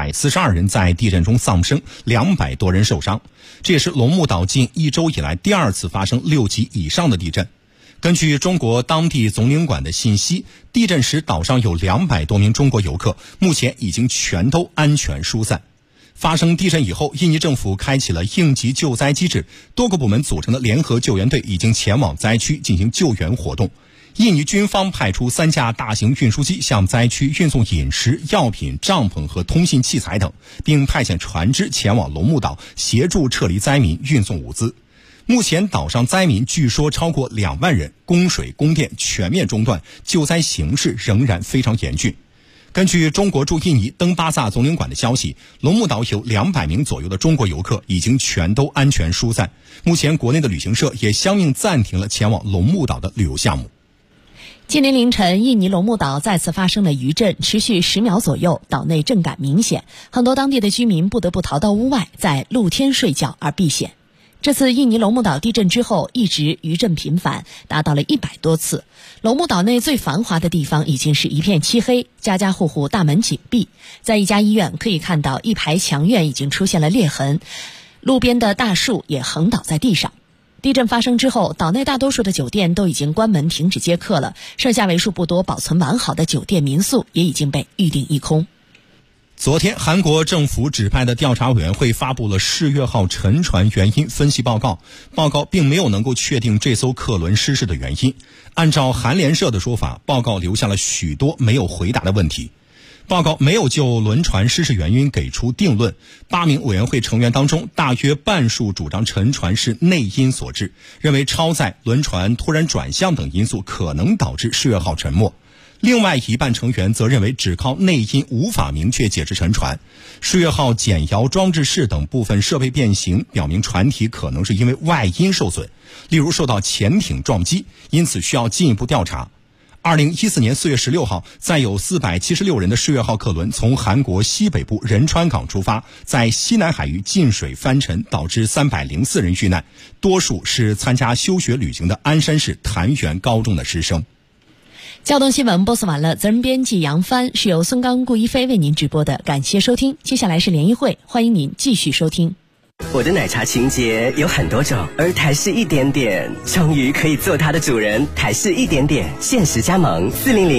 142人在地震中丧生，200多人受伤。这也是龙目岛近1周以来第2次发生6级以上的地震。根据中国当地总领馆的信息，地震时岛上有200多名中国游客，目前已经全都安全疏散。发生地震以后，印尼政府开启了应急救灾机制，多个部门组成的联合救援队已经前往灾区进行救援活动。印尼军方派出3架大型运输机向灾区运送饮食、药品、帐篷和通信器材等，并派遣船只前往龙目岛协助撤离灾民、运送物资。目前岛上灾民据说超过2万人，供水供电全面中断，救灾形势仍然非常严峻。根据中国驻印尼登巴萨总领馆的消息，龙目岛有200名左右的中国游客已经全都安全疏散。目前国内的旅行社也相应暂停了前往龙目岛的旅游项目。 今天凌晨，印尼龙目岛再次发生了余震，持续10秒左右，岛内震感明显，很多当地的居民不得不逃到屋外，在露天睡觉而避险。这次印尼龙目岛地震之后，一直余震频繁，达到了100多次。龙目岛内最繁华的地方已经是一片漆黑，家家户户大门紧闭。在一家医院可以看到，一排墙院已经出现了裂痕，路边的大树也横倒在地上。地震发生之后，岛内大多数的酒店都已经关门停止接客了，剩下为数不多保存完好的酒店民宿也已经被预订一空。 昨天，韩国政府指派的调查委员会发布了世越号沉船原因分析报告，报告并没有能够确定这艘客轮失事的原因。按照韩联社的说法，报告留下了许多没有回答的问题。报告没有就轮船失事原因给出定论。8名委员会成员当中，大约半数主张沉船是内因所致，认为超载、轮船突然转向等因素可能导致世越号沉没。另外一半成员则认为只靠内因无法明确解释沉船。世越号减摇装置室等部分设备变形，表明船体可能是因为外因受损，例如受到潜艇撞击，因此需要进一步调查。2014年4月16号，载有476人的世越号客轮从韩国西北部仁川港出发，在西南海域进水翻沉，导致304人遇难，多数是参加休学旅行的鞍山市潭元高中的师生。 交通新闻播送完了，责任编辑杨帆，是由孙刚、顾一飞为您直播的，感谢收听。接下来是联谊会，欢迎您继续收听。 我的奶茶情节有很多种，而台式一点点终于可以做它的主人。台式一点点限时加盟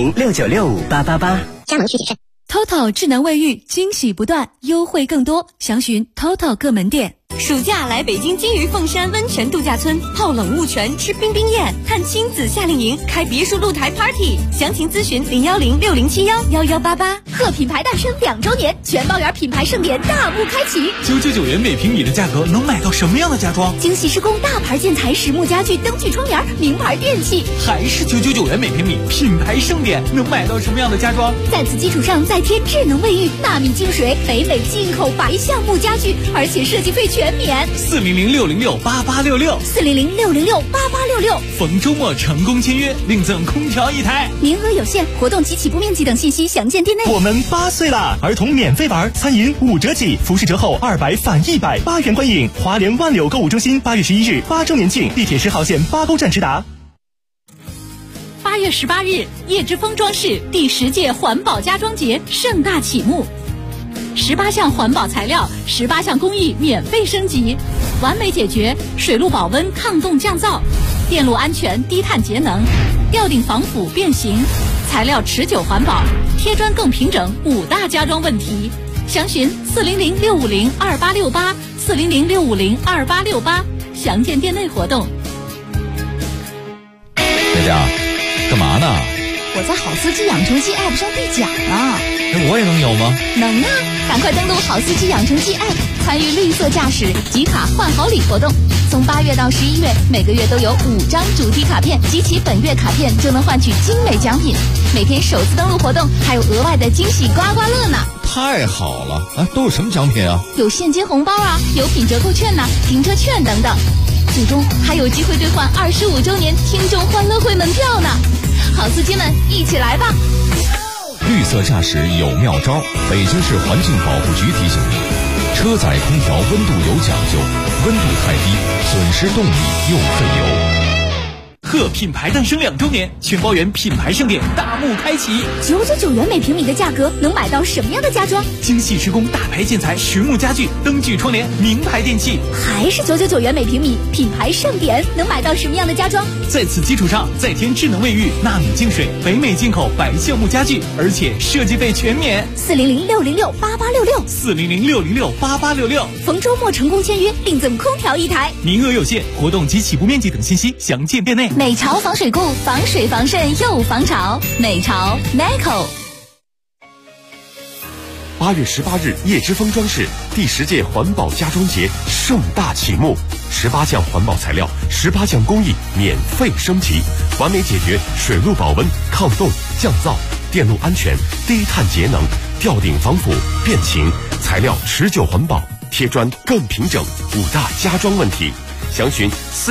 40069658888， 加盟需谨慎。 TOTO 智能卫浴，惊喜不断，优惠更多，详询 TOTO 各门店。 暑假来北京金鱼凤山温泉度假村，泡冷雾泉，吃冰冰宴，看亲子夏令营，开别墅露台 party， 详情咨询01060711188。 贺品牌诞生2周年，全包圆品牌盛典大幕开启。 999元每平米的价格能买到什么样的家装？ 精细施工大牌建材、实木家具、灯具窗帘、名牌电器， 还是999元每平米，品牌盛典能买到什么样的家装？ 在此基础上再添智能卫浴、纳米净水、北美进口白橡木家具，而且设计费全免。 400668866 400668866， 逢周末成功签约，另赠空调1台， 名额有限，活动及起步面积等信息详见店内。 我们8岁啦，儿童免费玩，餐饮5折起，服饰折后200返100，8元观影。华联万柳购物中心8月11日8周年庆，地铁10号线8沟站直达。 8月18日，叶之峰装饰第10届环保家装节盛大启幕，18项环保材料，18项工艺免费升级，完美解决水路保温、抗冻降噪、电路安全、低碳节能、吊顶防腐变形、材料持久环保、贴砖更平整5大家装问题。详询40065028868 40065028868，详见店内活动。 佳佳，干嘛呢？ 我在好司机养成记 App 上兑奖呢。 我也能有吗？ 能啊，赶快登录好司机养成记 App， 参与绿色驾驶集卡换好礼活动。从8月到11月，每个月都有5张主题卡片，集齐本月卡片就能换取精美奖品。每天首次登录活动还有额外的惊喜刮刮乐呢。 太好了啊！都有什么奖品啊？ 有现金红包啊，有品折扣券呐，停车券等等。最终还有机会兑换25周年听众欢乐会门票呢。好司机们，一起来吧！ 绿色驾驶有妙招，北京市环境保护局提醒您：车载空调温度有讲究，温度太低损失动力又费油。 贺品牌诞生2周年，全包园品牌盛典大幕开启。 999元每平米的价格，能买到什么样的家装？ 精细施工、大牌建材、实木家具、灯具窗帘、名牌电器。 还是999元每平米，品牌盛典能买到什么样的家装？ 在此基础上，再添智能卫浴、纳米净水、北美进口白橡木家具，而且设计费全免。 400-606-8866，400-606-8866。逢周末成功签约，另赠空调1台， 名额有限，活动及起步面积等信息详见店内。 美潮防水库，防水防渗又防潮。美潮 Meco。 8月18日，叶之峰装饰第10届环保家装节盛大启幕，18项环保材料，18项工艺免费升级，完美解决水路保温、抗冻、降噪、电路安全、低碳节能、吊顶防腐、变形，材料持久环保，贴砖更平整，5大家装问题。详询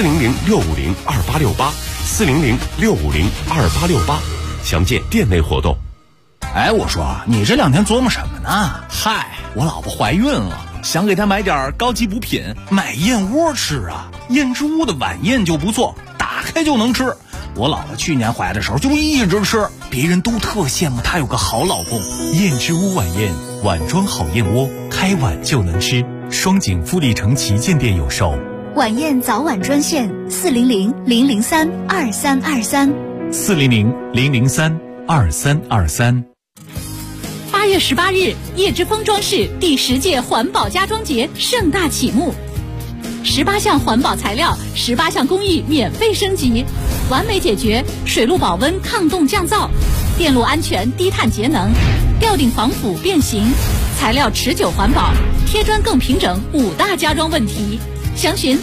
400-650-2868，400-650-2868，详见店内活动。 哎，我说你这2天琢磨什么呢？嗨，我老婆怀孕了，想给她买点高级补品，买燕窝吃啊。燕之屋的晚宴就不错，打开就能吃。我老婆去年怀的时候就一直吃，别人都特羡慕她有个好老公。 燕之屋晚宴，碗装好燕窝，开碗就能吃。双井富力城旗舰店有售。 晚宴早晚专线 400-003-2323，400-003-2323。 8月18日，叶之峰装饰第10届环保家装节盛大启幕，18项环保材料，18项工艺免费升级，完美解决水路保温、抗冻、降噪，电路安全、低碳节能，吊顶防腐、变形，材料持久环保，贴砖更平整，5大家装问题。详询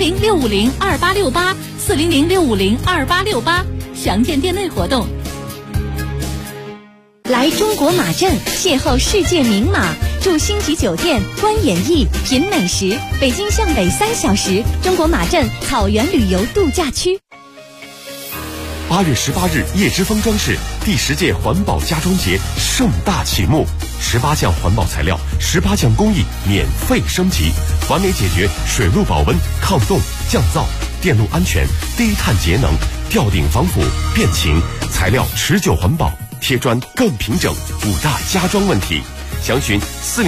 400-650-2868，400-650-2868，详见店内活动。 来中国马镇邂逅世界名马，住星级酒店，观演艺，品美食。北京向北3小时，中国马镇草原旅游度假区。 8月18日，叶之峰装饰第10届环保家装节盛大启幕，18项环保材料，18项工艺免费升级，完美解决水路保温、抗冻、降噪、电路安全、低碳节能、吊顶防腐、变形，材料持久环保，贴砖更平整，5大家装问题。详询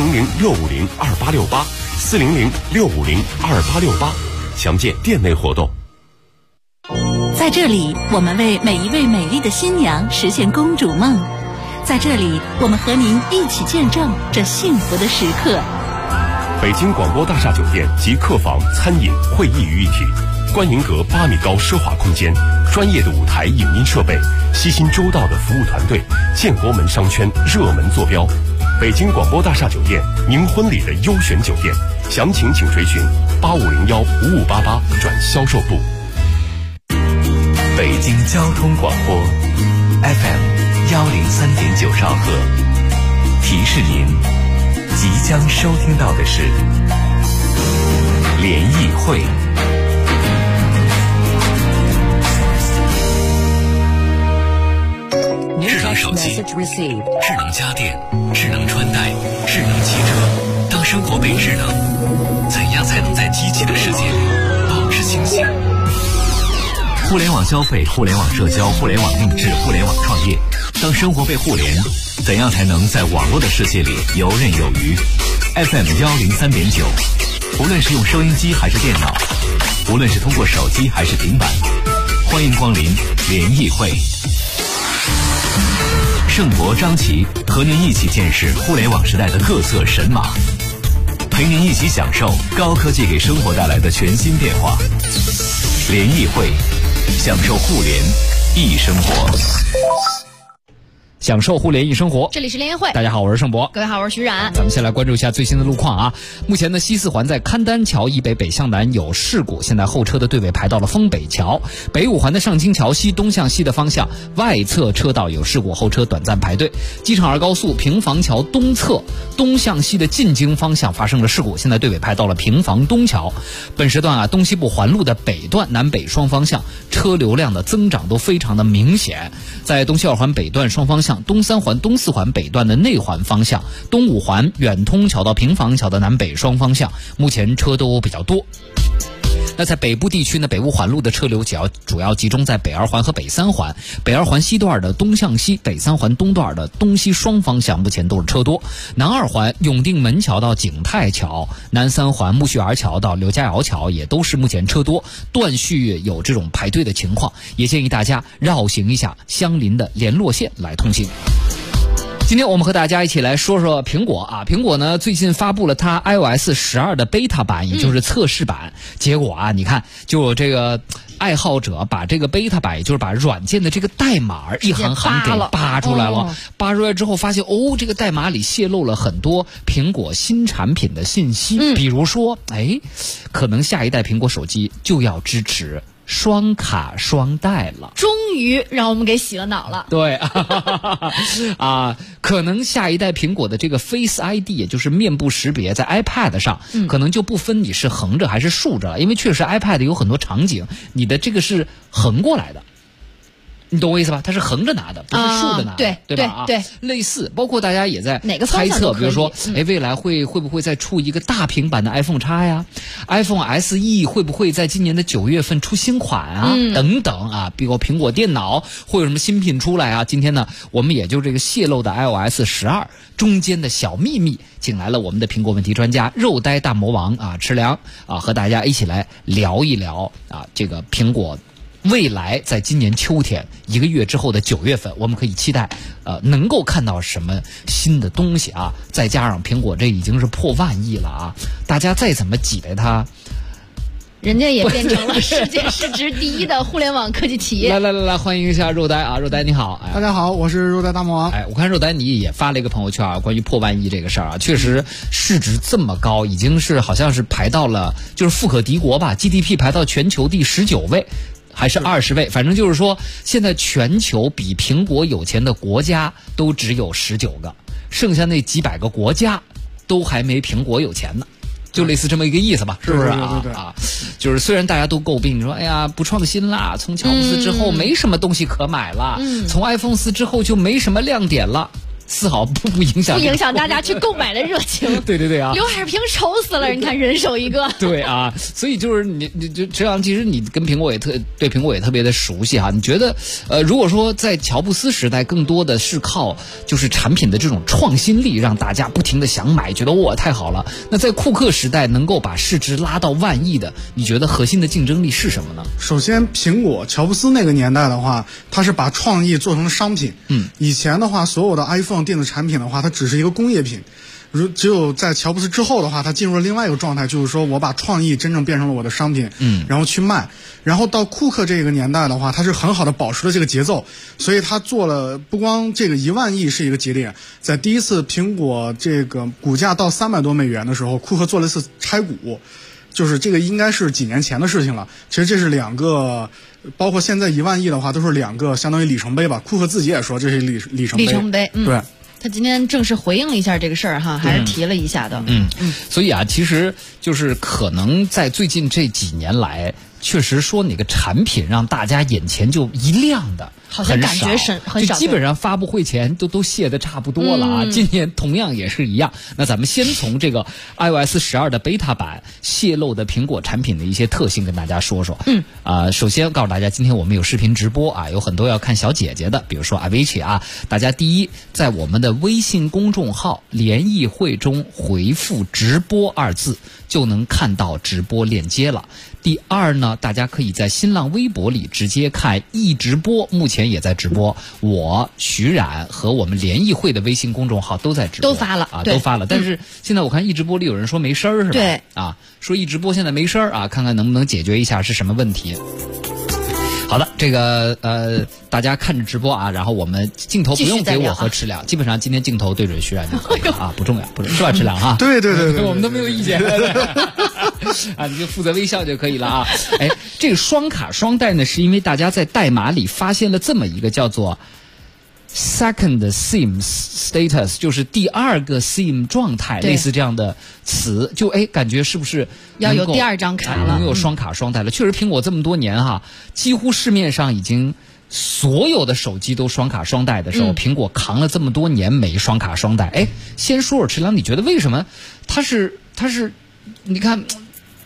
400-650-2868，400-650-2868，详见店内活动。 在这里，我们为每一位美丽的新娘实现公主梦。在这里，我们和您一起见证这幸福的时刻。 北京广播大厦酒店集客房、餐饮、会议于一体，观银阁8米高奢华空间，专业的舞台影音设备，悉心周到的服务团队，建国门商圈热门坐标。北京广播大厦酒店，您婚礼的优选酒店，详情请垂询8501-5588转销售部。 北京交通广播 FM103.9兆赫，提示您即将收听到的是联谊会。智能手机、智能家电、智能穿戴、智能汽车。当生活被智能，怎样才能在机器的世界里保持清醒？互联网消费、互联网社交、互联网定制、互联网创业。当生活被互联，怎样才能在网络的世界里游刃有余？ FM103.9，无论是用收音机还是电脑，无论是通过手机还是平板，欢迎光临联谊会。盛博、张琪和您一起见识互联网时代的各色神马，陪您一起享受高科技给生活带来的全新变化。联谊会，享受互联易生活。 享受互联易生活， 这里是联谊会。 大家好，我是盛博。 各位好，我是徐冉。 咱们先来关注一下最新的路况啊。目前呢，西四环在勘丹桥以北北向南有事故，现在后车的队尾排到了丰北桥。北五环的上清桥西东向西的方向外侧车道有事故，后车短暂排队。机场二高速平房桥东侧东向西的进京方向发生了事故，现在队尾排到了平房东桥。本时段啊，东西部环路的北段南北双方向车流量的增长都非常的明显。在东西二环北段双方向东三环、东四环北段的内环方向，东五环远通桥到平房桥的南北双方向，目前车都比较多。 那在北部地区呢，北五环路的车流主要集中在北二环和北三环。北二环西段的东向西，北三环东段的东西双方向目前都是车多。南二环永定门桥到景泰桥，南三环木樨园桥到刘家窑桥也都是目前车多，断续有这种排队的情况，也建议大家绕行一下相邻的联络线来通行。今天我们和大家一起来说说苹果啊，苹果呢最近发布了它 iOS 12的 beta 版，也就是测试版。结果啊，你看就有这个爱好者把这个 beta 版，也就是把软件的这个代码一行行给扒出来了。扒出来之后发现，这个代码里泄露了很多苹果新产品的信息，比如说，可能下一代苹果手机就要支持双卡双待了， 终于让我们给洗了脑了。 对啊，可能下一代苹果的这个 Face ID， 也就是面部识别，在 iPad 上，可能就不分你是横着还是竖着了，因为确实 iPad 有很多场景，你的这个是横过来的。你懂我意思吧？它是横着拿的，不是竖着拿的，对吧？对，类似，包括大家也在猜测，比如说，未来会不会再出一个大屏版的 iPhone X 呀 ？iPhone SE 会不会在今年的9月份出新款啊？等等啊，比如苹果电脑会有什么新品出来啊？今天呢，我们也就这个泄露的 iOS 12中间的小秘密，请来了我们的苹果问题专家肉呆大魔王啊，池良啊，和大家一起来聊一聊啊，这个苹果。未来在今年秋天1个月之后的9月份，我们可以期待能够看到什么新的东西啊？再加上苹果这已经是破万亿了啊，大家再怎么挤兑它， 人家也变成了世界市值第1的互联网科技企业。 来，欢迎一下肉呆啊，肉呆你好。 大家好，我是肉呆大魔王。 我看肉呆你也发了一个朋友圈啊，关于破万亿这个事儿啊，确实市值这么高，已经是好像是排到了就是富可敌国吧 ，GDP 排到全球第19位。还是20位，反正就是说，现在全球比苹果有钱的国家都只有19个，剩下那几百个国家都还没苹果有钱呢，就类似这么一个意思吧，是不是啊？啊，就是虽然大家都诟病，你说哎呀不创新啦，从乔布斯之后没什么东西可买了，从 iPhone 4之后就没什么亮点了。丝毫不影响大家去购买的热情。 对啊， 刘海屏愁死了，你看人手一个。 对啊，所以就是你就这样，其实你跟苹果对苹果也特别的熟悉哈。你觉得如果说在乔布斯时代，更多的是靠就是产品的这种创新力，让大家不停的想买，觉得哇太好了。那在库克时代能够把市值拉到万亿的，你觉得核心的竞争力是什么呢？ 首先，苹果乔布斯那个年代的话，他是把创意做成了商品。以前的话，所有的 iPhone电子产品的话，它只是一个工业品。只有在乔布斯之后的话，他进入了另外一个状态，就是说我把创意真正变成了我的商品，然后去卖。然后到库克这个年代的话，他是很好的保持了这个节奏，所以他做了不光这个1万亿是一个节点，在第一次苹果这个股价到300多美元的时候，库克做了一次拆股。就是这个应该是几年前的事情了。其实这是2个，包括现在1万亿的话，都是2个相当于里程碑吧。库克自己也说这是里程碑。对。 他今天正式回应了一下这个事儿哈，还是提了一下的。 所以啊，其实就是可能在最近这几年来，确实说哪个产品让大家眼前就一亮的。 好像感觉很少， 就基本上发布会前都卸的差不多了啊。今年同样也是一样。那咱们先从这个 iOS 12的 beta 版泄露的苹果产品的一些特性跟大家说说。首先告诉大家，今天我们有视频直播啊，有很多要看小姐姐的，比如说 Avicii 啊，大家第一在我们的微信公众号联谊会中回复直播2字就能看到直播链接了。第二呢，大家可以在新浪微博里直接看易直播，目前也在直播。我徐冉和我们联谊会的微信公众号都在直播， 都发了啊， 都发了。但是现在我看易直播里有人说没声儿，是吧？ 对啊，说易直播现在没声儿啊，看看能不能解决一下是什么问题。好的，这个大家看着直播啊，然后我们镜头不用给我和池良，基本上今天镜头对准徐冉就可以了啊，不重要，是吧，池良啊？ 对， 我们都没有意见。啊，你就负责微笑就可以了啊。这个双卡双待呢，是因为大家在代码里发现了这么一个叫做 second SIM status， 就是第2个 SIM 状态，类似这样的词，就感觉是不是要有第2张卡了， 能有双卡双待了？确实，苹果这么多年哈，几乎市面上已经所有的手机都双卡双待的时候，苹果扛了这么多年没双卡双待。先说说池良，你觉得为什么它是？你看，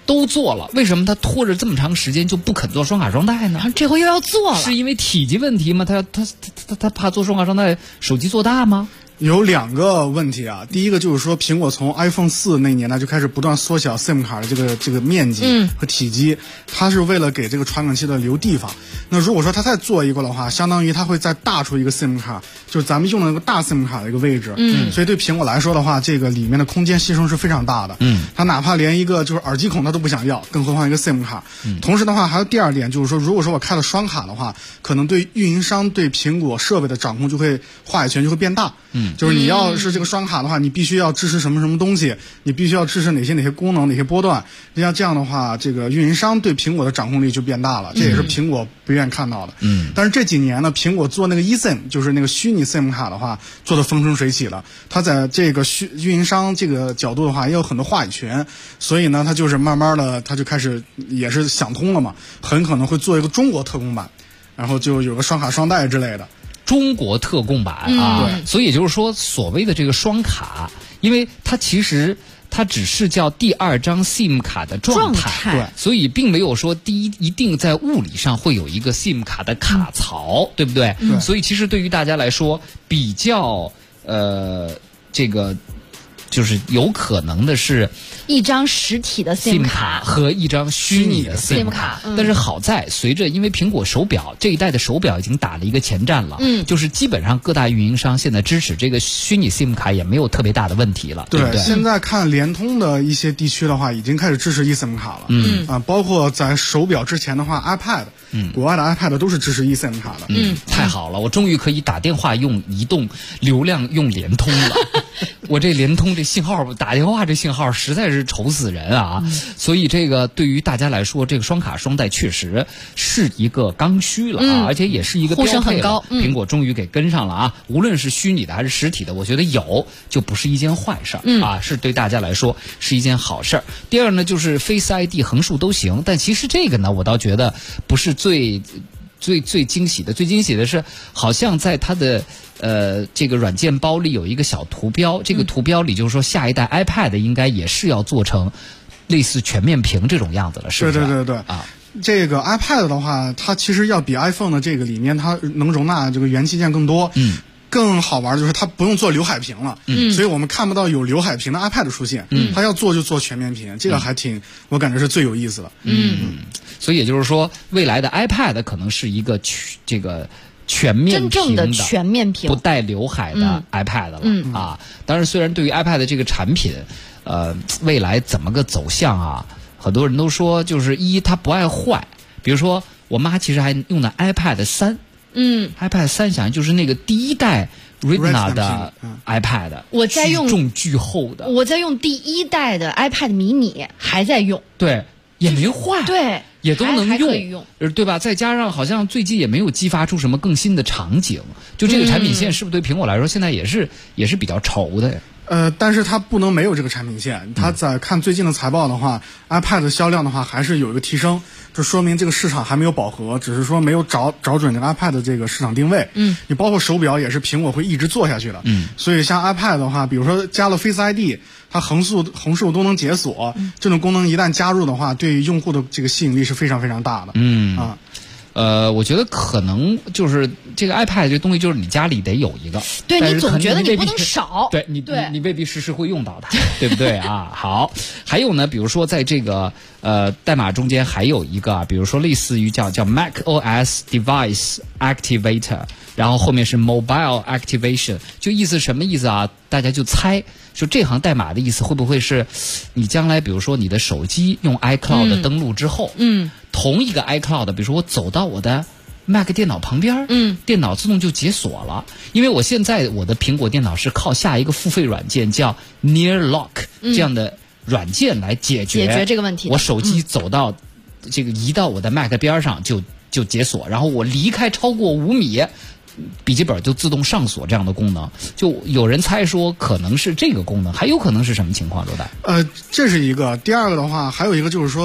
都做了，为什么他拖着这么长时间就不肯做双卡双待呢？ 这回又要做了， 是因为体积问题吗？他怕做双卡双待手机做大吗？ 有2个问题啊，第一个就是说，苹果从 iPhone 4那年代就开始不断缩小 SIM 卡的这个面积和体积，它是为了给这个传感器的留地方。那如果说它再做一个的话，相当于它会再大出一个 SIM 卡，就是咱们用的那个大 SIM 卡的一个位置。所以对苹果来说的话，这个里面的空间牺牲是非常大的。它哪怕连一个就是耳机孔它都不想要，更何况一个 SIM 卡。同时的话，还有第2点，就是说，如果说我开了双卡的话，可能对运营商对苹果设备的掌控就会话语权就会变大。就是你要是这个双卡的话，你必须要支持什么东西，你必须要支持哪些功能、哪些波段。像这样的话，这个运营商对苹果的掌控力就变大了，这也是苹果不愿意看到的。但是这几年呢，苹果做那个 eSIM， 就是那个虚拟 SIM 卡的话，做的风生水起了。它在这个运营商这个角度的话，也有很多话语权，所以呢，它就是慢慢的，它就开始也是想通了嘛，很可能会做一个中国特供版，然后就有个双卡双待之类的。 中国特供版啊，所以也就是说，所谓的这个双卡，因为它其实它只是叫第2张 SIM 卡的状态，所以并没有说一定在物理上会有一个 SIM 卡的卡槽，对不对？所以其实对于大家来说，比较这个就是有可能的是一张实体的 SIM 卡和一张虚拟的 SIM 卡，但是好在随着因为苹果手表这一代的手表已经打了一个前站了，就是基本上各大运营商现在支持这个虚拟 SIM 卡也没有特别大的问题了，对不对？ 现在看联通的一些地区的话，已经开始支持 eSIM 卡了，包括在手表之前的话 iPad，国外的 iPad 都是支持 eSIM 卡的， 太好了，我终于可以打电话用移动，流量用联通了。我这联通这信号打电话这信号实在是愁死人啊！所以这个对于大家来说，这个双卡双待确实是一个刚需了啊，而且也是一个标配了，呼声很高。苹果终于给跟上了啊！无论是虚拟的还是实体的，我觉得有就不是一件坏事啊，是对大家来说是一件好事。第二呢，就是 Face ID 横竖都行，但其实这个呢，我倒觉得不是最惊喜的。最惊喜的是，好像在它的这个软件包里有一个小图标，这个图标里就是说下一代 iPad 应该也是要做成类似全面屏这种样子了，是不是？ 对啊。这个 iPad 的话，它其实要比 iPhone 的这个里面它能容纳这个元器件更多。更好玩就是它不用做刘海屏了，所以我们看不到有刘海屏的 iPad 出现。它要做就做全面屏，这个还我感觉是最有意思的。 所以也就是说，未来的 iPad 可能是一个这个全面屏的真正的全面屏不带刘海的 iPad 了啊。当然，虽然对于 iPad 这个产品，未来怎么个走向啊，很多人都说就是它不爱坏，比如说我妈其实还用的 iPad 3。iPad 3想就是那个第1代 Retina 的 iPad， 我在用重巨厚的， 我在用第1代的 iPad mini 还在用， 对，也没坏， 对， 也都能用， 对吧？再加上好像最近也没有激发出什么更新的场景，就这个产品线是不是对苹果来说现在也是比较愁的呀？ 但是它不能没有这个产品线。它在看最近的财报的话，iPad 的销量的话还是有一个提升，就说明这个市场还没有饱和，只是说没有找准这个 iPad 的这个市场定位。你包括手表也是苹果会一直做下去的。所以像 iPad 的话，比如说加了 Face ID， 它横竖都能解锁，这种功能一旦加入的话，对用户的这个吸引力是非常非常大的。 我觉得可能就是这个 iPad 这东西，就是你家里得有一个， 对，你总觉得你不能少， 对你未必时时会用到它，对不对啊？好，还有呢，比如说在这个代码中间还有一个啊，比如说类似于叫 macOS Device Activator， 然后后面是 Mobile Activation， 就意思什么意思啊？大家就猜，就这行代码的意思会不会是你将来比如说你的手机用 iCloud 登录之后，同一个 iCloud， 比如说我走到我的 Mac 电脑旁边，电脑自动就解锁了。因为我现在我的苹果电脑是靠下一个付费软件叫 Near Lock 这样的软件来解决这个问题。 我手机走到这个移到我的 Mac 边上就解锁，然后我离开超过5米，笔记本就自动上锁这样的功能。就有人猜说可能是这个功能，还有可能是什么情况？周代？ 这是一个。第二个的话，还有一个就是说。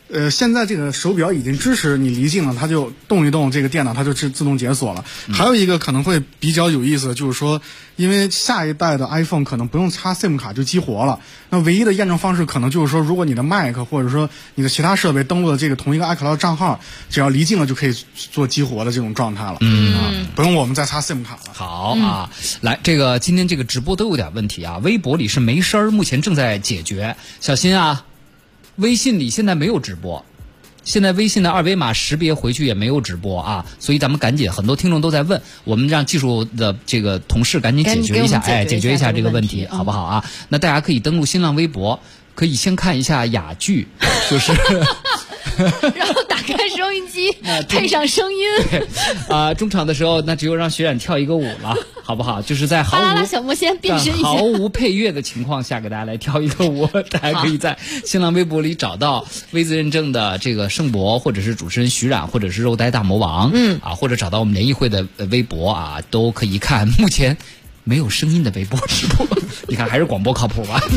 现在这个手表已经支持你离境了，它就动一动这个电脑，它就自动解锁了。还有一个可能会比较有意思的就是说，因为下一代的 iPhone 可能不用插 SIM 卡就激活了，那唯一的验证方式可能就是说，如果你的 Mac 或者说你的其他设备登录了这个同一个 iCloud 账号，只要离境了就可以做激活的这种状态了。不用我们再插 SIM 卡了。 好啊，来，这个今天这个直播都有点问题啊，微博里是没声儿，目前正在解决，小心啊。微信里现在没有直播，现在微信的二维码识别回去也没有直播啊，所以咱们赶紧，很多听众都在问，我们让技术的这个同事赶紧解决一下，解决一下这个问题，好不好啊？那大家可以登录新浪微博，可以先看一下雅剧，就是然后打开收音机，配上声音。 中场的时候，那只有让学冉跳一个舞了，好不好？就是在小魔仙变身一下， 毫无配乐的情况下，给大家来跳一个舞。大家可以在新浪微博里找到微字认证的这个盛博，或者是主持人徐冉，或者是肉呆大魔王，或者找到我们联谊会的微博啊，都可以看。目前没有声音的微博直播，你看还是广播靠谱吧。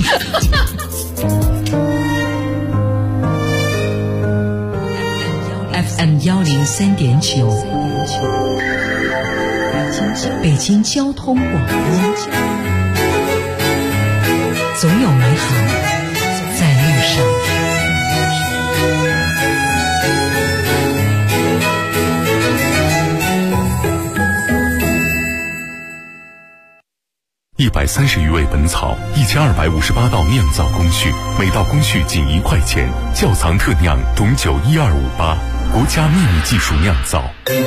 FM 103.9，北京交通广播，总有美好在路上。 130余味本草，1258道酿造工序，每道工序仅1块钱。窖藏特酿种酒12588，国家秘密技术酿造。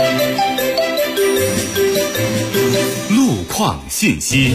路况信息。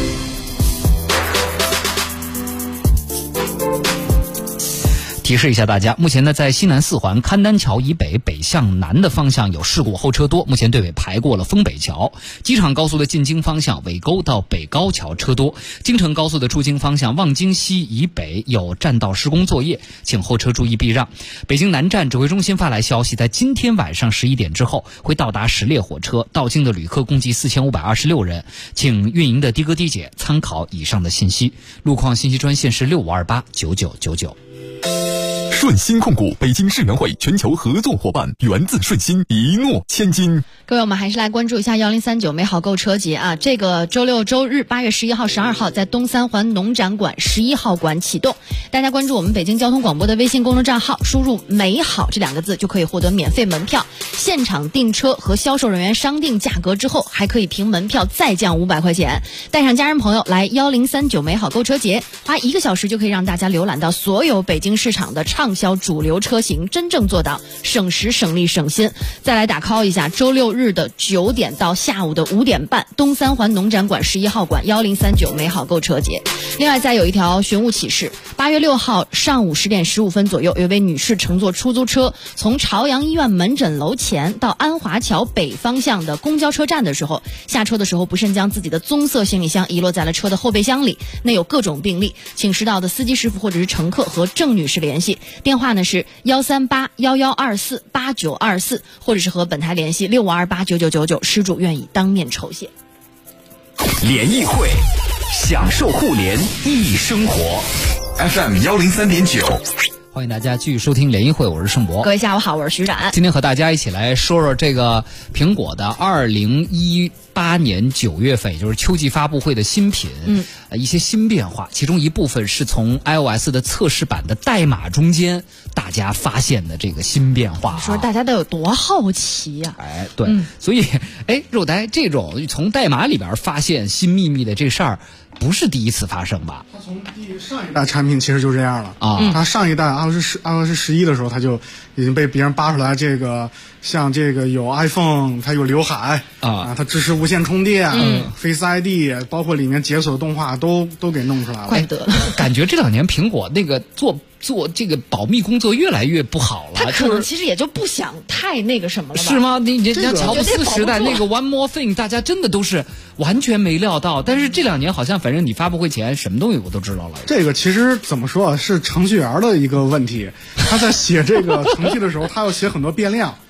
提示一下大家，目前呢，在西南4环邯郸桥以北北向南的方向有事故，后车多，目前队尾排过了丰北桥。机场高速的进京方向尾沟到北高桥车多，京承高速的出京方向望京西以北有占道施工作业，请后车注意避让。北京南站指挥中心发来消息，在今天晚上11点之后会到达10列火车，到京的旅客共计4526人，请运营的的哥的姐参考以上的信息。路况信息专线是65289999。 顺鑫控股北京世园会全球合作伙伴，源自顺鑫，一诺千金。 各位，我们还是来关注一下1039美好购车节啊！这个周六周日8月11号、12号在东三环农展馆11号馆启动。大家关注我们北京交通广播的微信公众账号，输入美好这2个字就可以获得免费门票。现场订车和销售人员商定价格之后，还可以凭门票再降500块钱。带上家人朋友来1039美好购车节，花1个小时就可以让大家浏览到所有北京市场的畅销主流车型，真正做到省时省力省心。再来打 call 一下，周六日的9点到下午的5点半，东三环农展馆11号馆1039美好购车节。另外再有一条寻物启事，8月6号上午10点15分左右，有位女士乘坐出租车从朝阳医院门诊楼前到安华桥北方向的公交车站的时候，下车的时候不慎将自己的棕色行李箱遗落在了车的后备箱里，内有各种病例，请识到的司机师傅或者是乘客和郑女士联系，电话呢是13811248924，或者是和本台联系65289999，失主愿意当面酬谢。 联谊会，享受互联易生活。FM 103.9， 欢迎大家继续收听联谊会，我是盛博。 各位下午好，我是徐冉。 今天和大家一起来说说这个苹果的2018年9月份，也就是秋季发布会的新品，一些新变化，其中一部分是从 iOS 的测试版的代码中间大家发现的这个新变化， 说大家都有多好奇呀！ 对，所以肉呆这种从代码里边发现新秘密的这事儿，不是第一次发生吧？ 它从上一代产品其实就这样了啊。它上一代 iOS 11的时候，它就已经被别人扒出来，这个像这个有 iPhone， 它有刘海啊，它支持无线充电，Face ID， 包括里面解锁动画都给弄出来了。 怪不得， 感觉这2年苹果那个做这个保密工作越来越不好了。 他可能其实也就不想太那个什么了吧？ 是吗？人家乔布斯时代那个 One More Thing， 大家真的都是完全没料到。但是这2年好像，反正你发布会前什么东西我都知道了。 这个其实怎么说，是程序员的一个问题。他在写这个程序的时候，他要写很多变量。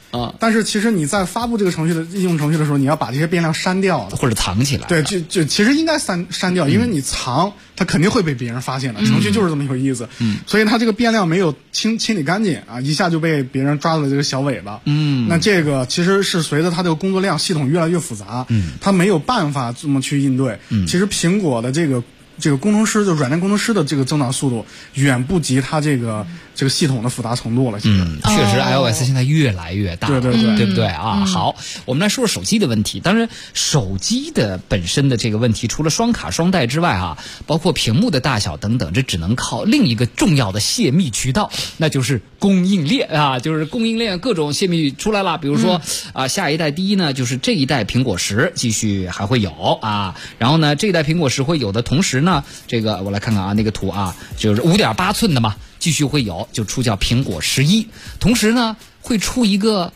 啊。但是其实你在发布这个程序的应用程序的时候，你要把这些变量删掉或者藏起来。 对，就其实应该删掉，因为你藏它肯定会被别人发现的。程序就是这么一个意思。所以它这个变量没有清理干净啊，一下就被别人抓住了这个小尾巴。那这个其实是随着它这个工作量系统越来越复杂，它没有办法这么去应对。其实苹果的这个工程师，就软件工程师的这个增长速度远不及它这个系统的复杂程度了。其实， 确实 iOS 现在越来越大， 对不对啊？好，我们来说说手机的问题。当然，手机的本身的这个问题，除了双卡双待之外啊，包括屏幕的大小等等，这只能靠另一个重要的泄密渠道，那就是供应链啊，就是供应链各种泄密出来了。比如说下一代第一呢，就是这一代苹果10继续还会有啊，然后呢，这一代苹果10会有的同时呢，这个我来看看啊，那个图啊，就是5.8寸的嘛。继续会有，就出叫苹果11，同时呢会出一个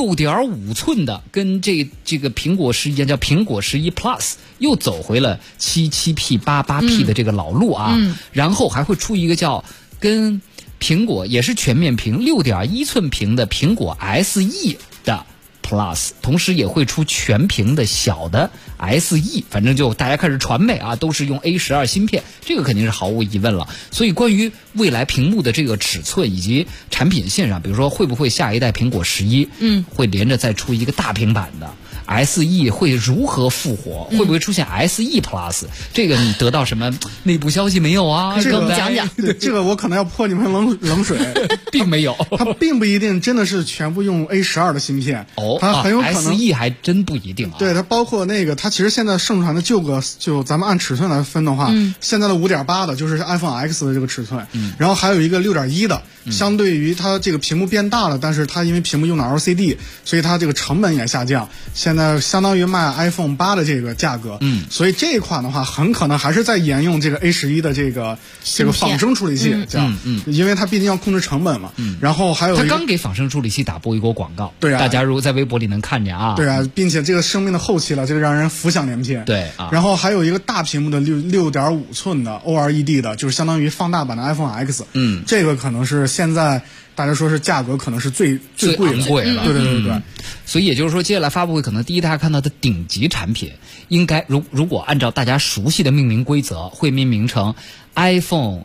6.5寸的，跟这个苹果11一样，叫苹果11 Plus， 又走回了77P 88P 的这个老路啊。然后还会出一个叫跟苹果也是全面屏6.1寸屏的苹果 SE 的Plus， 同时也会出全屏的小的 SE， 反正就大家开始传媒啊，都是用 A12 芯片，这个肯定是毫无疑问了。所以关于未来屏幕的这个尺寸以及产品线上，比如说会不会下一代苹果11，会连着再出一个大平板的 SE 会如何复活？会不会出现 SE Plus？ 这个你得到什么内部消息没有啊？ 这个讲讲。 这个我可能要泼你们冷水， 并没有， 它并不一定真的是全部用 A12 的芯片哦， 它很有可能 SE 还真不一定啊。 对，它包括那个，它其实现在盛传的就咱们按尺寸来分的话，现在的5.8的就是 iPhone X 的这个尺寸，然后还有一个6.1的，相对于它这个屏幕变大了，但是它因为屏幕用的 LCD， 所以它这个成本也下降，现在相当于卖 iPhone 8的这个价格，所以这一款的话，很可能还是在沿用这个 A11 的这个仿生处理器，因为它毕竟要控制成本嘛。然后还有他刚给仿生处理器打播一波广告， 对啊， 大家如果在微博里能看见啊， 对啊，并且这个生命的后期了，这个让人浮想联翩。 对啊， 然后还有一个大屏幕的6.5寸的 OLED 的，就是相当于放大版的 iPhone X，这个可能是现在大家说是价格可能是最昂贵了， 对。 所以也就是说，接下来发布会可能第一大家看到的顶级产品，应该如果按照大家熟悉的命名规则，会命名成 iPhone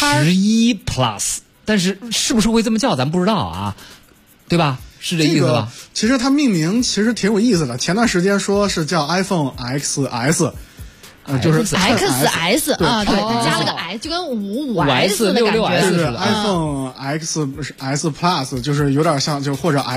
11 Plus， 但是是不是会这么叫，咱不知道啊，对吧？是这意思吧？ 其实它命名其实挺有意思的，前段时间说是叫 iPhone XS。就是 XS 啊，对，加了个 S， 就跟55S 的感觉。 对 ，iPhone XS Plus 就是有点像，就或者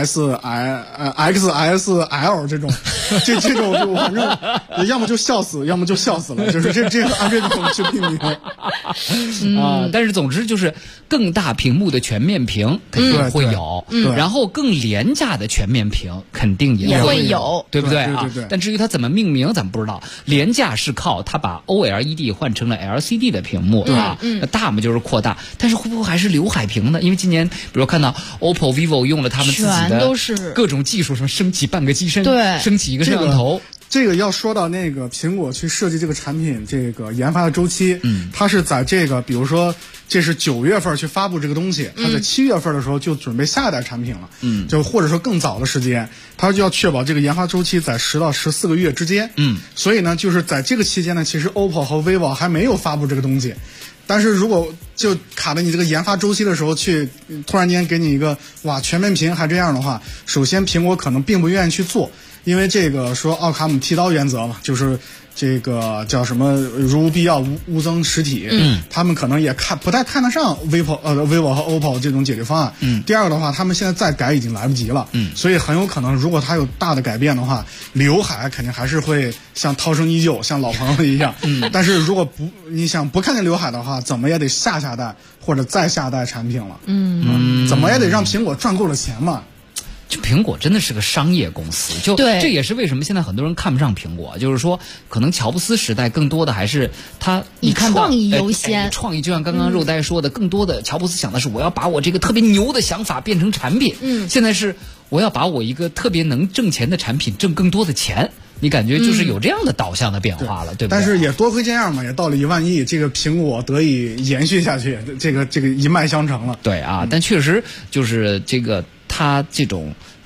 XSL 这种，这种就反正要么就笑死，要么就笑死了，就是这个按这种去命名啊。但是总之就是更大屏幕的全面屏肯定会有，然后更廉价的全面屏肯定也会有， 对不对啊？ 对。 但至于它怎么命名，咱们不知道。廉价是靠它把 OLED 换成了 LCD 的屏幕啊，那大嘛就是扩大，但是会不会还是刘海屏呢？因为今年比如看到 OPPO、vivo 用了他们自己的各种技术，什么升起半个机身， 对， 升起一个摄像头。 这个要说到那个苹果去设计这个产品这个研发的周期，它是在这个比如说这是9月份去发布这个东西，它在7月份的时候就准备下一代产品了，就或者说更早的时间，它就要确保这个研发周期在10到14个月之间，所以呢，就是在这个期间呢，其实 OPPO 和 vivo 还没有发布这个东西。但是如果就卡在你这个研发周期的时候去突然间给你一个全面屏还这样的话，首先苹果可能并不愿意去做，因为这个说奥卡姆剃刀原则嘛，就是这个叫什么如无必要勿增实体，他们可能也不太看得上 vivo 和 OPPO 这种解决方案。第二个的话，他们现在再改已经来不及了，所以很有可能如果它有大的改变的话，刘海肯定还是会像涛声依旧，像老朋友一样。但是如果你想不看见刘海的话，怎么也得下代或者再下代产品了。怎么也得让苹果赚够了钱嘛。 就苹果真的是个商业公司，就这也是为什么现在很多人看不上苹果，就是说可能乔布斯时代更多的还是他以创意优先， 创意就像刚刚肉呆说的，更多的乔布斯想的是我要把我这个特别牛的想法变成产品，现在是我要把我一个特别能挣钱的产品挣更多的钱。你感觉就是有这样的导向的变化了，对不对？ 但是也多亏这样嘛，也到了1万亿，这个苹果得以延续下去，这个一脉相承了。 对啊，但确实就是这个它这种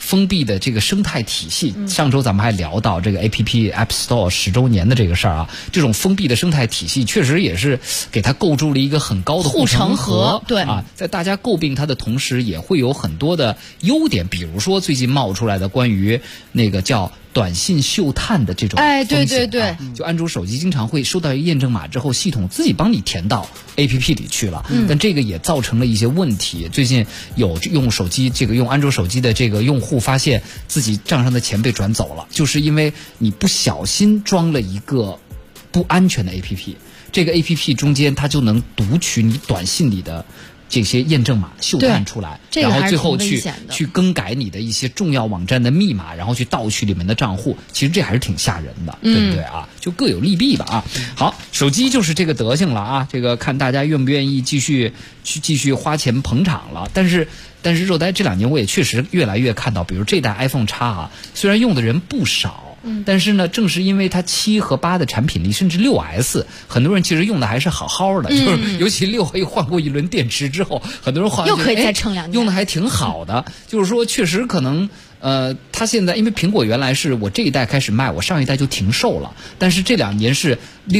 封闭的这个生态体系。上周咱们还聊到这个 APP App Store 10周年的这个事儿啊，这种封闭的生态体系确实也是给它构筑了一个很高的护城河。 对啊，在大家诟病它的同时，也会有很多的优点，比如说最近冒出来的关于那个叫短信嗅探的这种风险， 对， 就安卓手机经常会收到一个验证码之后，系统自己帮你填到 APP 里去了，但这个也造成了一些问题。最近有用安卓手机的这个用户发现自己账上的钱被转走了，就是因为你不小心装了一个不安全的 APP， 这个 APP 中间它就能读取你短信里的这些验证码嗅探出来，然后最后去更改你的一些重要网站的密码，然后去盗取里面的账户。其实这还是挺吓人的，对不对啊？就各有利弊吧啊。好，手机就是这个德行了啊，这个看大家愿不愿意继续花钱捧场了。但是肉呆这2年我也确实越来越看到，比如这代 iPhone X 啊，虽然用的人不少。但是呢，正是因为它7和8的产品力，甚至6S， 很多人其实用的还是好好的，就是尤其6又换过一轮电池之后，很多人好像又可以再撑2年， 用的还挺好的。就是说，确实可能它现在因为苹果原来是我这一代开始卖，我上一代就停售了，但是这2年是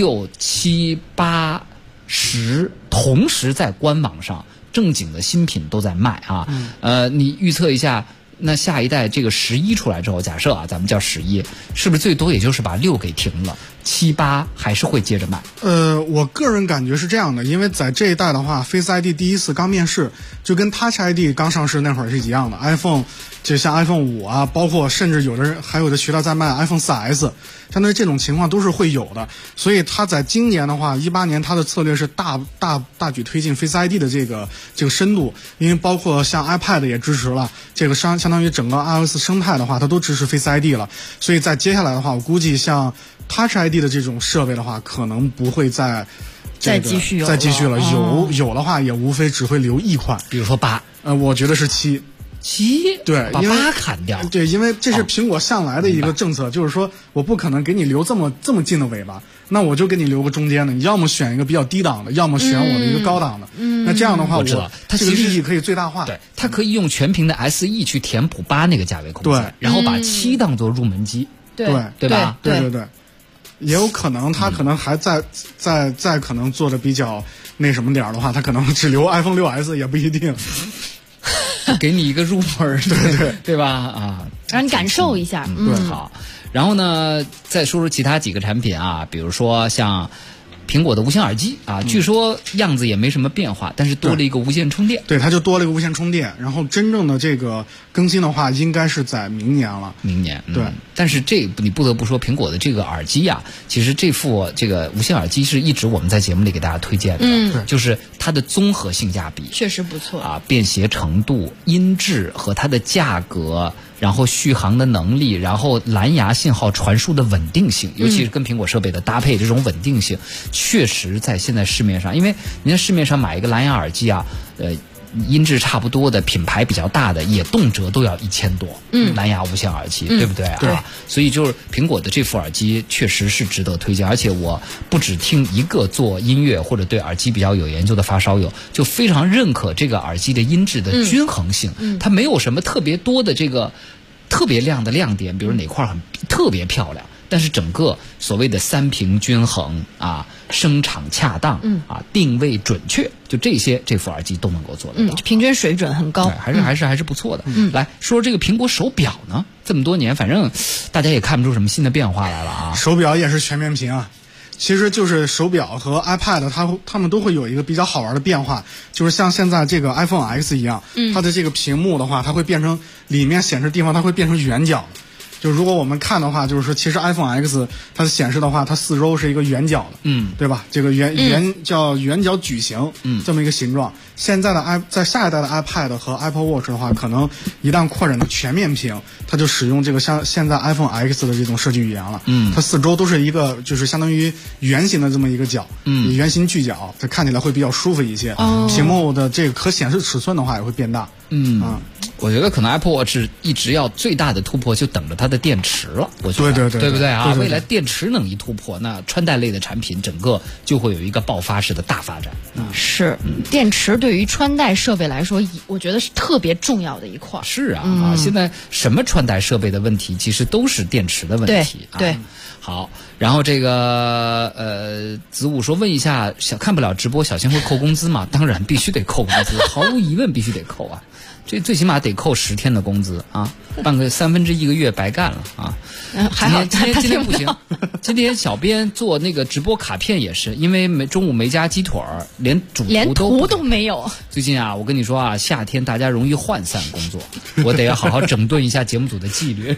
6、7、8、10同时在官网上正经的新品都在卖啊。你预测一下。那下一代这个11出来之后，假设啊，咱们叫11，是不是最多也就是把6给停了，7、8还是会接着卖？ 我个人感觉是这样的，因为在这一代的话 ，Face ID 第一次刚面世，就跟 Touch ID 刚上市那会儿是一样的。iPhone 就像 iPhone 5啊，包括甚至还有的渠道在卖 iPhone 4S， 相当于这种情况都是会有的。所以它在今年的话，18年它的策略是大举推进 Face ID 的这个深度，因为包括像 iPad 也支持了这个相当于整个 iOS 生态的话，它都支持 Face ID 了。所以在接下来的话，我估计像 Touch ID 的这种设备的话，可能不会再继续了。有的话也无非只会留一款， 比如说8， 我觉得是7。对， 把8砍掉。 对，因为这是苹果向来的一个政策，就是说我不可能给你留这么近的尾巴，那我就给你留个中间的，你要么选一个比较低档的，要么选我的一个高档的。那这样的话， 我知道它这个利益可以最大化。 对，它可以用全屏的 SE 去填补8那个价位空间，然后把7当做入门机。 对吧？ 对，也有可能他可能还再可能做的比较那什么点的话，他可能只留 iPhone 6S 也不一定。 给你一个入门，对吧？啊， 让你感受一下。 好。然后呢，再说说其他几个产品啊，比如说像苹果的无线耳机啊，据说样子也没什么变化，但是多了一个无线充电。 对，它就多了一个无线充电。然后真正的这个更新的话，应该是在明年了。 明年， 对。 但是你不得不说，苹果的这个耳机啊，其实这副这个无线耳机是一直我们在节目里给大家推荐的，就是它的综合性价比确实不错啊，便携程度、音质和它的价格。然后续航的能力，然后蓝牙信号传输的稳定性，尤其是跟苹果设备的搭配，这种稳定性确实在现在市面上，因为你在市面上买一个蓝牙耳机啊，音质差不多的品牌比较大的也动辄都要1000多，蓝牙无线耳机，对不对啊？ 对， 所以就是苹果的这副耳机确实是值得推荐，而且我不只听一个做音乐或者对耳机比较有研究的发烧友，就非常认可这个耳机的音质的均衡性，它没有什么特别多的这个特别亮的亮点，比如哪块很特别漂亮。但是整个所谓的3屏均衡啊，声场恰当，定位准确，就这副耳机都能够做得到， 平均水准很高， 还是不错的。来说这个苹果手表呢，这么多年，反正大家也看不出什么新的变化来了啊。 手表也是全面屏啊，其实就是手表和 iPad 它们都会有一个比较好玩的变化，就是像现在这个 iPhone X 一样，它的这个屏幕的话，它会变成里面显示地方它会变成圆角。就如果我们看的话，就是说其实 iPhone X 它的显示的话，它4周是一个圆角的，对吧？这个叫圆角矩形，这么一个形状。现在的在下一代的 iPad 和 Apple Watch 的话，可能一旦扩展到全面屏，它就使用这个像现在 iPhone X 的这种设计语言了。它4周都是一个就是相当于圆形的这么一个角，圆形矩角，它看起来会比较舒服一些。屏幕的这个可显示尺寸的话也会变大。 我觉得可能 Apple Watch 一直要最大的突破，就等着它的电池了。我觉得对不对啊？未来电池能一突破，那穿戴类的产品整个就会有一个爆发式的大发展。 是，电池对于穿戴设备来说，我觉得是特别重要的一块。 是啊，现在什么穿戴设备的问题，其实都是电池的问题。 对。 好，然后这个子午说问一下，看不了直播，小新会扣工资吗？当然必须得扣工资，毫无疑问必须得扣啊。这最起码得扣10天的工资啊，半个1/3个月白干了啊！ 还好， 今天不行。今天小编做那个直播卡片也是，因为中午没加鸡腿儿，连图都没有。 最近啊，我跟你说啊，夏天大家容易涣散工作，我得要好好整顿一下节目组的纪律。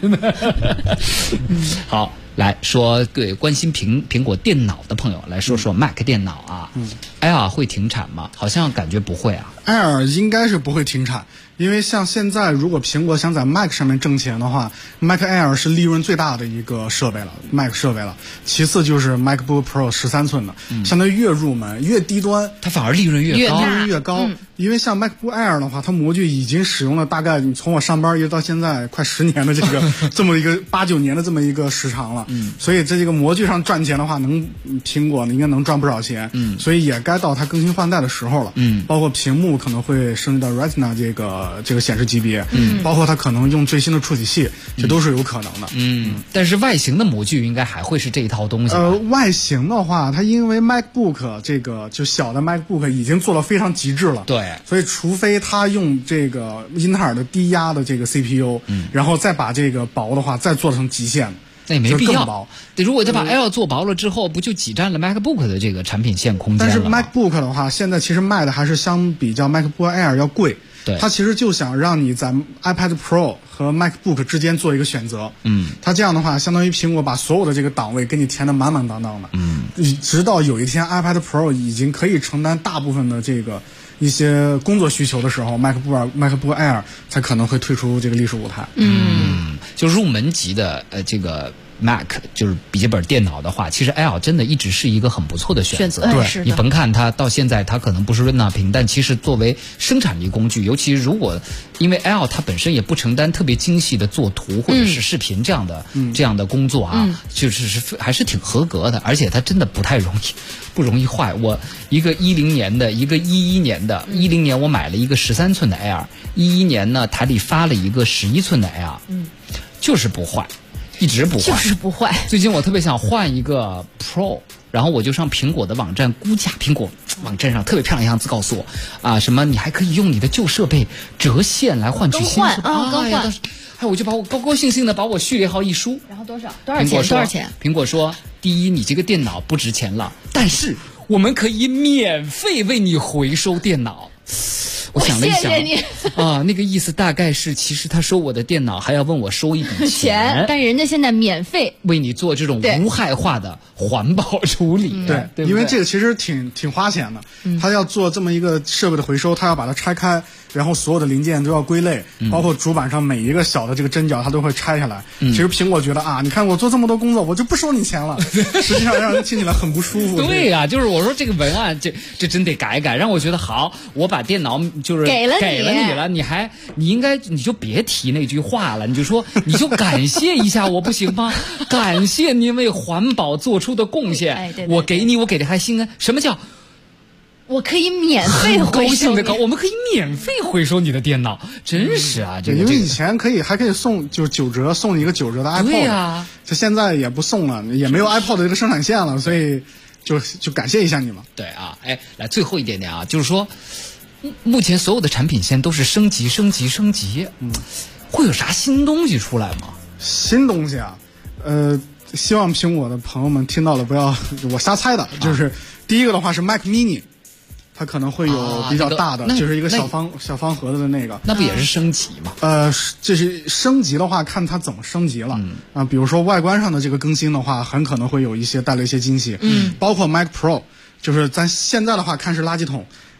好，来说各位关心苹果电脑的朋友，来说说 Mac 电脑啊，Air 会停产吗？好像感觉不会啊。 Air 应该是不会停产，因为像现在如果苹果想在 Mac 上面挣钱的话， Mac Air 是利润最大的一个设备了 ，Mac 设备了。其次就是 MacBook Pro 13寸的，相当于越入门越低端， 它反而利润越高。因为像 MacBook Air 的话，它模具已经使用了大概从我上班一直到现在快10年的这个这么一个8、9年的这么一个时长了，所以在这个模具上赚钱的话，苹果应该能赚不少钱，所以也该到它更新换代的时候了，包括屏幕可能会升级到 Retina 这个显示级别，包括它可能用最新的处理器，这都是有可能的， 但是外形的模具应该还会是这一套东西吧。 外形的话，它因为 MacBook 这个就小的 MacBook 已经做到非常极致了， 对。 所以除非他用这个英特尔的低压的这个 CPU，然后再把这个薄的话再做成极限， 那也没必要。 更薄。 如果他把 Air 做薄了之后，不就挤占了 MacBook 的这个产品线空间了？ 但是 MacBook 的话，现在其实卖的还是相比较 MacBook Air 要贵。 对， 它其实就想让你在 iPad Pro 和 MacBook 之间做一个选择。它这样的话，相当于苹果把所有的这个档位给你填得满满当当的。直到有一天 iPad Pro 已经可以承担大部分的这个一些工作需求的时候， MacBook Air 才可能会退出这个历史舞台。 就入门级的这个 Mac 就是笔记本电脑的话，其实 Air 真的一直是一个很不错的选择。 对， 你甭看它到现在它可能不是 Retina 屏，但其实作为生产力工具，尤其如果因为 Air 它本身也不承担特别精细的作图或者是视频这样的工作啊，就是还是挺合格的，而且它真的不容易坏。我一个10年的，一个11年的，10年我买了一个13寸的 Air，11年呢台里发了一个11寸的 Air，就是不坏。一直不坏， 就是不坏。 最近我特别想换一个 Pro， 然后我就上苹果的网站估价，苹果网站上特别漂亮一行字告诉我啊，什么你还可以用你的旧设备折现来换取新设备更换。 我就把我高高兴兴的把我序列号一输， 然后多少钱？ 苹果说，第一，你这个电脑不值钱了，但是我们可以免费为你回收电脑。我想了一想， 谢谢你啊，那个意思大概是，其实他收我的电脑还要问我收一笔钱， 但是人家现在免费为你做这种无害化的环保处理。 对，因为这个其实挺花钱的，他要做这么一个设备的回收，他要把它拆开，然后所有的零件都要归类，包括主板上每一个小的这个针脚，它都会拆下来。其实苹果觉得啊，你看我做这么多工作，我就不收你钱了，实际上让人听起来很不舒服。 对呀，就是我说这个文案，这真得改改，让我觉得好，我把电脑就是给了你了，你就别提那句话了，你就说你就感谢一下我不行吗？感谢您为环保做出的贡献，我给的还心安。什么叫？ 我可以免费回收我们可以免费回收你的电脑，真是啊！ 因为以前还可以送，就是9折送你一个9折的 iPod， 对呀， 这现在也不送了，也没有 iPod 这个生产线了，所以就感谢一下你嘛。 对啊，来最后一点点啊，就是说，目前所有的产品线都是升级，会有啥新东西出来吗？ 新东西啊，希望苹果的朋友们听到了不要我瞎猜的，就是第一个的话是 Mac Mini。它可能会有比较大的，就是一个小方盒子的那个， 那不也是升级吗？ 这是升级的话，看它怎么升级了。比如说外观上的这个更新的话，很可能会带来一些惊喜。包括 Mac Pro， 就是咱现在的话看是垃圾桶，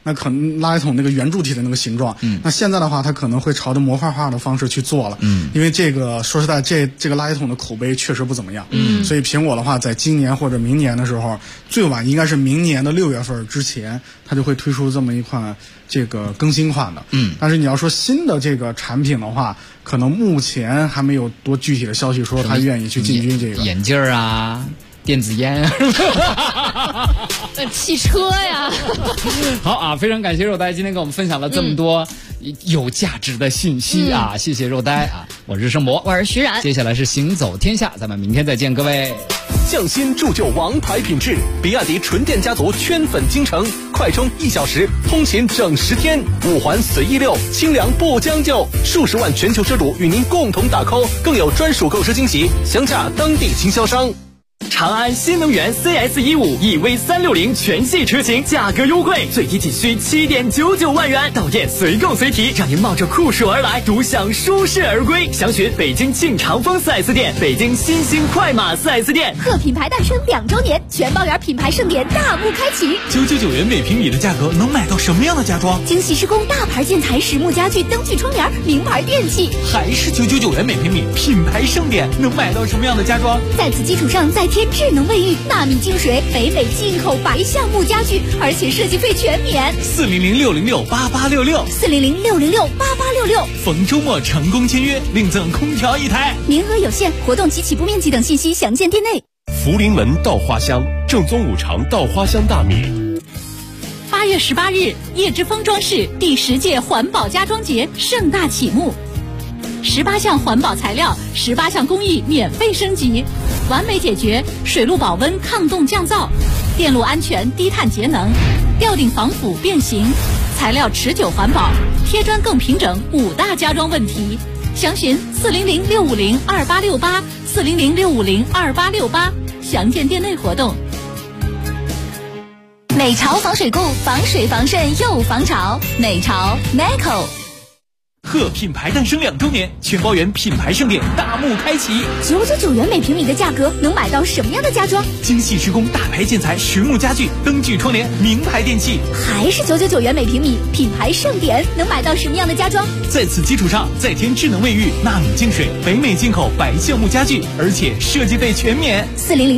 那可能垃圾桶那个圆柱体的那个形状，那现在的话它可能会朝着模块化的方式去做了，因为这个说实在这个垃圾桶的口碑确实不怎么样，所以苹果的话在今年或者明年的时候，最晚应该是明年的6月份之前，它就会推出这么一款这个更新款的，但是你要说新的这个产品的话，可能目前还没有多具体的消息说它愿意去进军这个眼镜啊。电子烟汽车呀。 好啊，非常感谢肉呆今天跟我们分享了这么多有价值的信息啊，谢谢肉呆啊，我是盛博， 我是徐冉， 接下来是行走天下，咱们明天再见，各位。 匠心铸就王牌品质，比亚迪纯电家族圈粉京城，快充1小时，通勤整10天，5环随意溜，清凉不将就，数十万全球车主与您共同打 call， 更有专属购车惊喜，详洽当地经销商。 长安新能源 CS15 EV360 全系车型价格优惠，最低仅需7.99万元，到店随购随提，让您冒着酷暑而来，独享舒适而归。详询北京庆长丰 4S 店、北京新兴快马 4S 店。 贺品牌诞生2周年，全包圆品牌盛典大幕开启。 999元每平米的价格能买到什么样的家装？ 精细施工大牌建材、实木家具、灯具窗帘、名牌电器。 还是999元每平米，品牌盛典能买到什么样的家装？ 在此基础上再贴智能卫浴、纳米净水、北美进口白橡木家具，而且设计费全免。 400-606-8866，400-606-8866，逢周末成功签约，另赠空调1台， 名额有限，活动及起步面积等信息详见店内。 福临门稻花香，正宗五常稻花香大米。 8月18日，叶之峰装饰第10届环保家装节盛大启幕。18项环保材料，18项工艺免费升级，完美解决水路保温、抗冻降噪、电路安全、低碳节能、吊顶防腐变形、材料持久环保、贴砖更平整5大家装问题。详询400-650-2868，400-650-2868，详见店内活动。 美潮防水固，防水防渗又防潮，美潮 Meco。 贺品牌诞生2周年，全包圆品牌盛典大幕开启。 999元每平米的价格能买到什么样的家装？ 精细施工大牌建材、实木家具、灯具窗帘、名牌电器。 还是999元每平米，品牌盛典能买到什么样的家装？ 在此基础上再添智能卫浴、纳米净水、北美进口白橡木家具，而且设计费全免。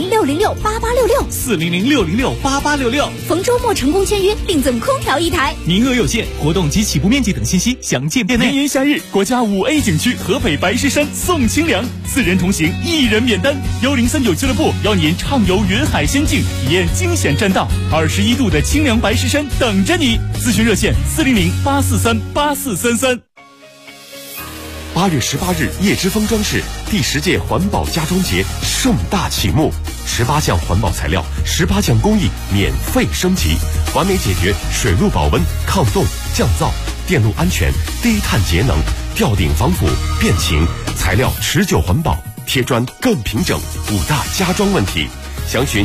400-606-8866，400-606-8866，逢周末成功签约，另赠空调1台， 名额有限，活动及起步面积等信息详见店内。炎夏日，国家5A 景区河北白石山送清凉，4人同行1人免单。1039俱乐部邀您畅游云海仙境，体验惊险栈道，21度的清凉白石山等着你。咨询热线400-843-8433。 8月18日，叶之峰装饰第10届环保家装节盛大启幕，18项环保材料，18项工艺免费升级，完美解决水路保温、抗冻、降噪、电路安全、低碳节能、吊顶防腐、变形，材料持久环保，贴砖更平整5大家装问题。详询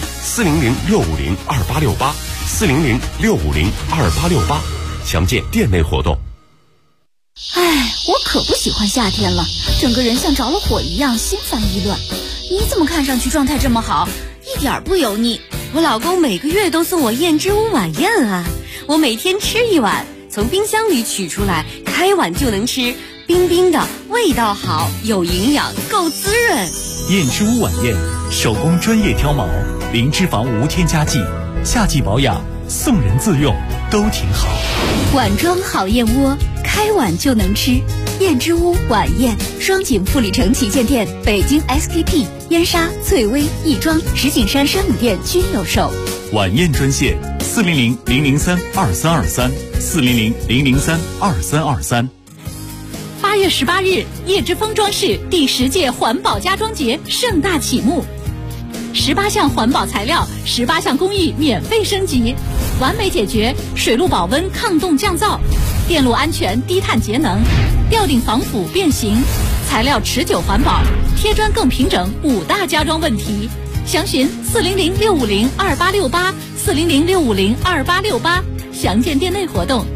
400-650-2868，400-650-2868，详见店内活动。 哎，我可不喜欢夏天了，整个人像着了火一样，心烦意乱。你怎么看上去状态这么好，一点不油腻？ 我老公每个月都送我燕之屋晚宴啊，我每天吃1碗，从冰箱里取出来，开碗就能吃，冰冰的，味道好，有营养，够滋润。 燕之屋晚宴，手工专业挑毛，零脂肪无添加剂，夏季保养，送人自用都挺好。 碗装好燕窝，开碗就能吃。燕之屋晚宴，双井富里城旗舰店、北京 SKP、燕莎、翠微、亦庄、石景山山姆店均有售。 晚宴专线400-003-2323，400-003-2323。 8月18日，叶之峰装饰第10届环保家装节盛大启幕。18项环保材料，18项工艺免费升级，完美解决水路保温、抗冻降噪、电路安全、低碳节能、吊顶防腐变形、材料持久环保、贴砖更平整5大家装问题。详询400-650-2868，400-650-2868，详见店内活动。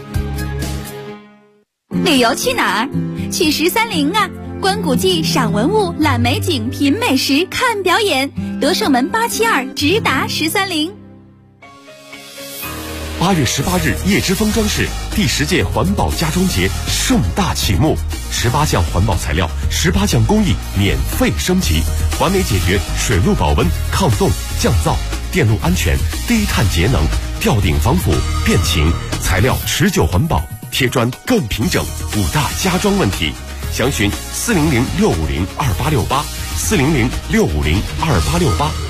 旅游去哪儿？去13陵啊！观古迹、赏文物、览美景、品美食、看表演，德胜门872直达13陵。 8月18日，叶之峰装饰第10届环保家装节盛大启幕，18项环保材料，18项工艺免费升级，完美解决水路保温、抗冻、降噪、电路安全、低碳节能、吊顶防腐、变形，材料持久环保，贴砖更平整，5大家装问题。详询400-650-2868，400-650-2868。